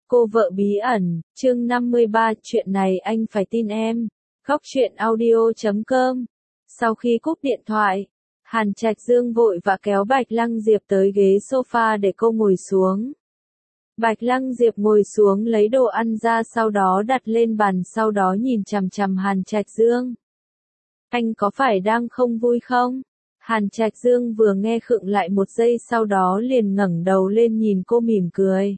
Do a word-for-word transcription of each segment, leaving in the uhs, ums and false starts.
Cô vợ bí ẩn, chương năm mươi ba, chuyện này anh phải tin em. Góc truyện audio chấm com. Sau khi cúp điện thoại, Hàn Trạch Dương vội vã kéo Bạch Lăng Diệp tới ghế sofa để cô ngồi xuống. Bạch Lăng Diệp ngồi xuống lấy đồ ăn ra, sau đó đặt lên bàn, sau đó nhìn chằm chằm Hàn Trạch Dương. Anh có phải đang không vui không? Hàn Trạch Dương vừa nghe khựng lại một giây, sau đó liền ngẩng đầu lên nhìn cô mỉm cười.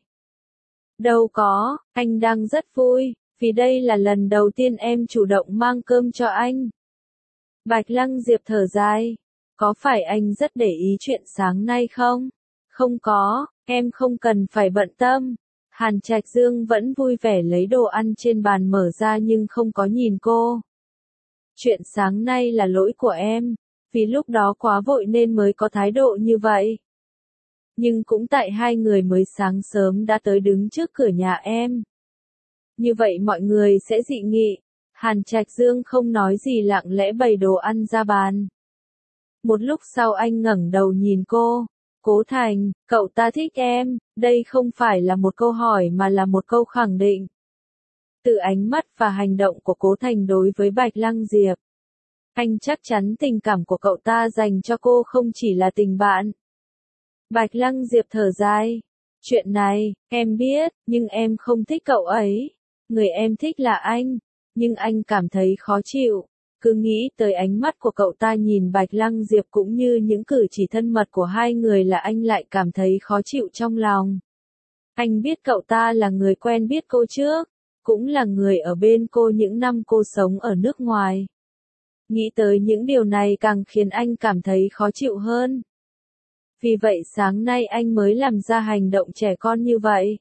Đâu có, anh đang rất vui, vì đây là lần đầu tiên em chủ động mang cơm cho anh. Bạch Lăng Diệp thở dài, có phải anh rất để ý chuyện sáng nay không? Không có, em không cần phải bận tâm. Hàn Trạch Dương vẫn vui vẻ lấy đồ ăn trên bàn mở ra nhưng không có nhìn cô. Chuyện sáng nay là lỗi của em, vì lúc đó quá vội nên mới có thái độ như vậy. Nhưng cũng tại hai người mới sáng sớm đã tới đứng trước cửa nhà em. Như vậy mọi người sẽ dị nghị. Hàn Trạch Dương không nói gì, lặng lẽ bày đồ ăn ra bàn. Một lúc sau anh ngẩng đầu nhìn cô. Cố Thành, cậu ta thích em, đây không phải là một câu hỏi mà là một câu khẳng định. Từ ánh mắt và hành động của Cố Thành đối với Bạch Lăng Diệp, anh chắc chắn tình cảm của cậu ta dành cho cô không chỉ là tình bạn. Bạch Lăng Diệp thở dài. Chuyện này, em biết, nhưng em không thích cậu ấy. Người em thích là anh, nhưng anh cảm thấy khó chịu. Cứ nghĩ tới ánh mắt của cậu ta nhìn Bạch Lăng Diệp cũng như những cử chỉ thân mật của hai người là anh lại cảm thấy khó chịu trong lòng. Anh biết cậu ta là người quen biết cô trước, cũng là người ở bên cô những năm cô sống ở nước ngoài. Nghĩ tới những điều này càng khiến anh cảm thấy khó chịu hơn. Vì vậy sáng nay anh mới làm ra hành động trẻ con như vậy.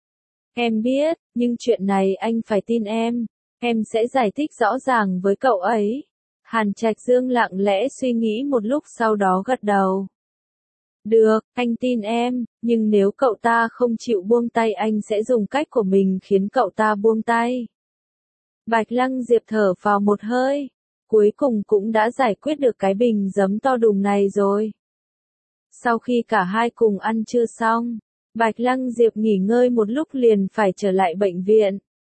Em biết, nhưng chuyện này anh phải tin em. Em sẽ giải thích rõ ràng với cậu ấy. Hàn Trạch Dương lặng lẽ suy nghĩ một lúc, sau đó gật đầu. Được, anh tin em, nhưng nếu cậu ta không chịu buông tay, anh sẽ dùng cách của mình khiến cậu ta buông tay. Bạch Lăng Diệp thở vào một hơi. Cuối cùng cũng đã giải quyết được cái bình giấm to đùng này rồi. Sau khi cả hai cùng ăn trưa xong, Bạch Lăng Diệp nghỉ ngơi một lúc liền phải trở lại bệnh viện.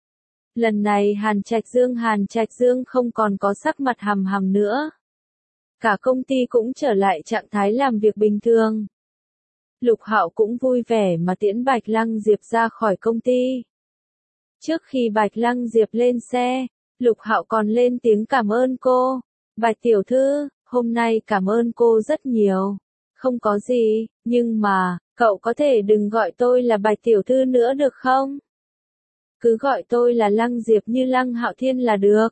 Lần này Hàn Trạch Dương Hàn Trạch Dương không còn có sắc mặt hầm hầm nữa. Cả công ty cũng trở lại trạng thái làm việc bình thường. Lục Hạo cũng vui vẻ mà tiễn Bạch Lăng Diệp ra khỏi công ty. Trước khi Bạch Lăng Diệp lên xe, Lục Hạo còn lên tiếng cảm ơn cô. Bạch tiểu thư, hôm nay cảm ơn cô rất nhiều. Không có gì, nhưng mà, cậu có thể đừng gọi tôi là Bạch tiểu thư nữa được không? Cứ gọi tôi là Lăng Diệp như Lăng Hạo Thiên là được.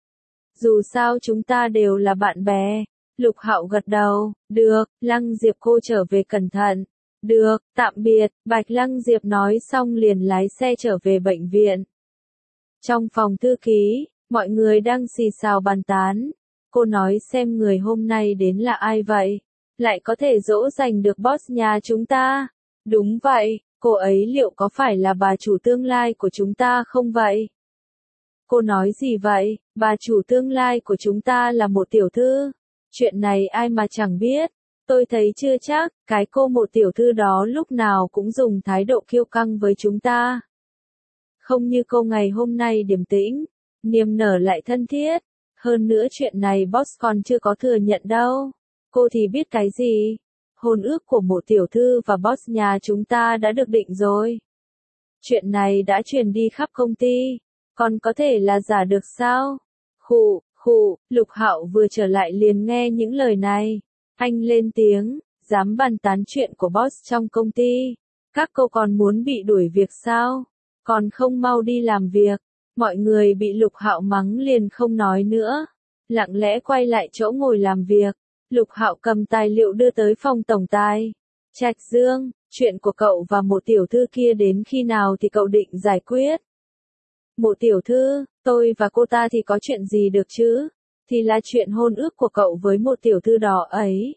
Dù sao chúng ta đều là bạn bè. Lục Hạo gật đầu, được, Lăng Diệp cô trở về cẩn thận. Được, tạm biệt, Bạch Lăng Diệp nói xong liền lái xe trở về bệnh viện. Trong phòng thư ký, mọi người đang xì xào bàn tán. Cô nói xem người hôm nay đến là ai vậy? Lại có thể dỗ dành được boss nhà chúng ta? Đúng vậy, cô ấy liệu có phải là bà chủ tương lai của chúng ta không vậy? Cô nói gì vậy? Bà chủ tương lai của chúng ta là một tiểu thư. Chuyện này ai mà chẳng biết. Tôi thấy chưa chắc, cái cô một tiểu thư đó lúc nào cũng dùng thái độ kiêu căng với chúng ta. Không như cô ngày hôm nay điềm tĩnh, niềm nở lại thân thiết. Hơn nữa chuyện này boss còn chưa có thừa nhận đâu. Cô thì biết cái gì? Hôn ước của một tiểu thư và boss nhà chúng ta đã được định rồi. Chuyện này đã truyền đi khắp công ty, còn có thể là giả được sao? Khụ, khụ, Lục Hạo vừa trở lại liền nghe những lời này. Anh lên tiếng, dám bàn tán chuyện của boss trong công ty. Các cô còn muốn bị đuổi việc sao? Còn không mau đi làm việc. Mọi người bị Lục Hạo mắng liền không nói nữa. Lặng lẽ quay lại chỗ ngồi làm việc. Lục Hạo cầm tài liệu đưa tới phòng tổng tài. Trạch Dương, chuyện của cậu và một tiểu thư kia đến khi nào thì cậu định giải quyết? Một tiểu thư, tôi và cô ta thì có chuyện gì được chứ? Thì là chuyện hôn ước của cậu với một tiểu thư đó ấy.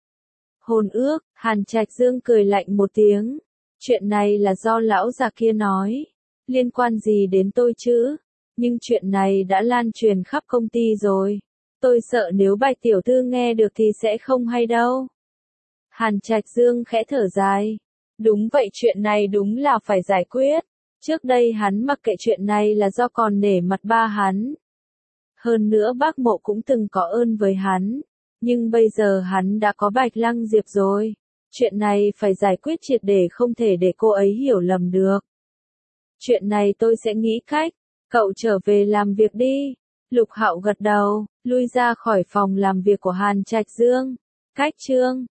Hôn ước, Hàn Trạch Dương cười lạnh một tiếng. Chuyện này là do lão già kia nói. Liên quan gì đến tôi chứ? Nhưng chuyện này đã lan truyền khắp công ty rồi. Tôi sợ nếu Bạch tiểu thư nghe được thì sẽ không hay đâu. Hàn Trạch Dương khẽ thở dài. Đúng vậy, chuyện này đúng là phải giải quyết. Trước đây hắn mặc kệ chuyện này là do còn nể mặt ba hắn. Hơn nữa bác Mộ cũng từng có ơn với hắn. Nhưng bây giờ hắn đã có Bạch Lăng Diệp rồi. Chuyện này phải giải quyết triệt để, không thể để cô ấy hiểu lầm được. Chuyện này tôi sẽ nghĩ cách. Cậu trở về làm việc đi. Lục Hạo gật đầu, lui ra khỏi phòng làm việc của Hàn Trạch Dương. Cách chương